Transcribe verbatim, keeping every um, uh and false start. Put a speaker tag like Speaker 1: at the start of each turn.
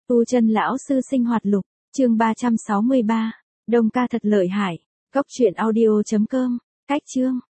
Speaker 1: Tu chân lão sư sinh hoạt lục, chương ba trăm sáu mươi ba, Đông ca thật lợi hại. Cốc truyện audio chấm com, cách chương.